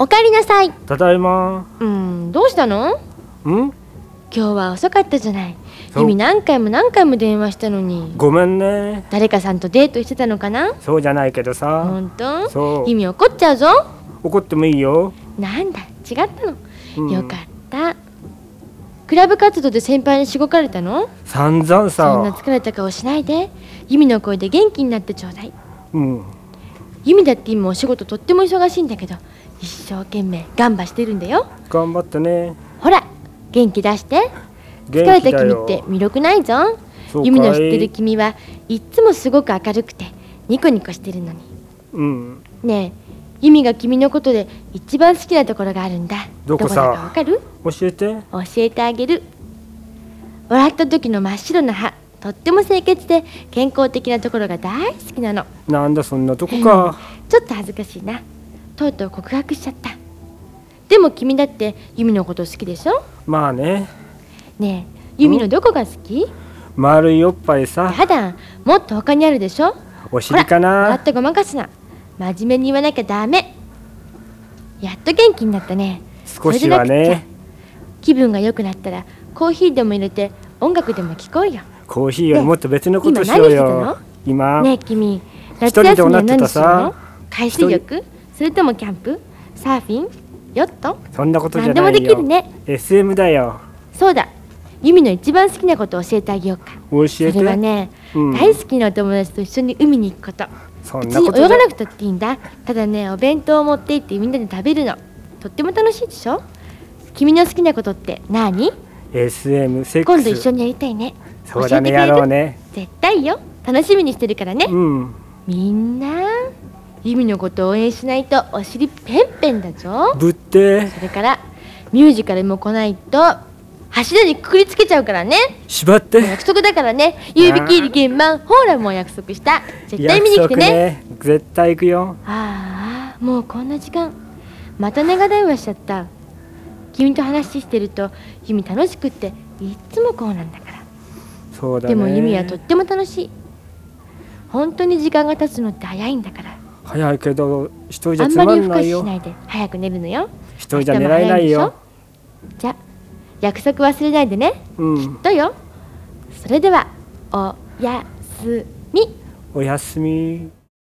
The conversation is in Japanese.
おかえりなさい。 ただいま。 どうしたの？ ん？ 今日は遅かったじゃない。 そうユミ何回も何回も電話したのに。 ごめんね。 誰かさんとデートしてたのかな？ そうじゃないけどほさ。 んと？ そう。 ユミ怒っちゃうぞ。 怒ってもいいよ。 なんだ、違ったの。よかった。クラブ活動で先輩にしごかれたの？ 散々 そんなさ。 疲れた顔しないで。ユミの声で元気になってちょうだい。ユミだって今お仕事とっても忙しいんだけど、一生懸命頑張してるんだよ。 頑張ってね。 ほら、元気出して。疲元れた君気だよ。 って魅力ないぞ。 そうかいユミの知ってる君はいっつもすごく明るくてニコニコしてるのに。ねえ、ユミが君のことで一番好きなところがあるんだ。 どこさだかわかる？ 教えて。 教えてあげる。笑った時の真っ白な歯、とっても清潔で健康的なところが大好きなの。 なんだそんなとこか。 ちょっと恥ずかしいな。とうとう告白しちゃった。でも君だってユミのこと好きでしょ？ まあね。 ねえ、ユミのどこが好き？ 丸いおっぱいさ。 やだ、もっと他にあるでしょ？ お尻かほら、もっな。 とごまかすな。真面目に言わなきゃダメ。やっと元気になったね。 少しはそれでなくっちゃね。 気分が良くなったらコーヒーでも入れて音楽でも聴こうよ。 コーヒーよりもっと別のことし今よう何してたの？ よ。今。 ねえ君、夏人で休みはどうなってた何するの？ さ。 海水浴？それともキャンプ？サーフィン？ヨット？ そんなことじゃ何でもないよ。 できるね。 SM だよ。 そうだ、ユミの一番好きなことを教えてあげようか。 教えそれて。 はね、 うん大好きなお友達と一緒に海に行くこと。 そん別なことじゃに泳がなくたっていいんだ。ただね、お弁当を持って行ってみんなで食べるの。とっても楽しいでしょ？君の好きなことって何？ SM セックス。 今度一緒にやりたいね。 そうだね、や教えてくれる？ ろうね。 絶対よ。楽しみにしてるからね。みんなユミのことを応援しないとお尻ペンペンだぞ。 ぶってそれからミュージカルも来ないと柱にくくりつけちゃうからね。 縛って約束だからね。指切り鍵盤ほらもう約束した。絶対見に来てね。 絶対行くよ。 ああ、もうこんな時間。また長電話しちゃった。君と話してるとユミ楽しくっていっつもこうなんだから。 そうだね。 でもユミはとっても楽しい。本当に時間が経つのって早いんだから。 早いけど一人じゃつあんまり夜更かまんないよ。 ししないで早く寝るのよ。 一人じゃ寝られないよ。 じゃ、約束忘れないでね。きっとよ。それではおやすみ。 おやすみ。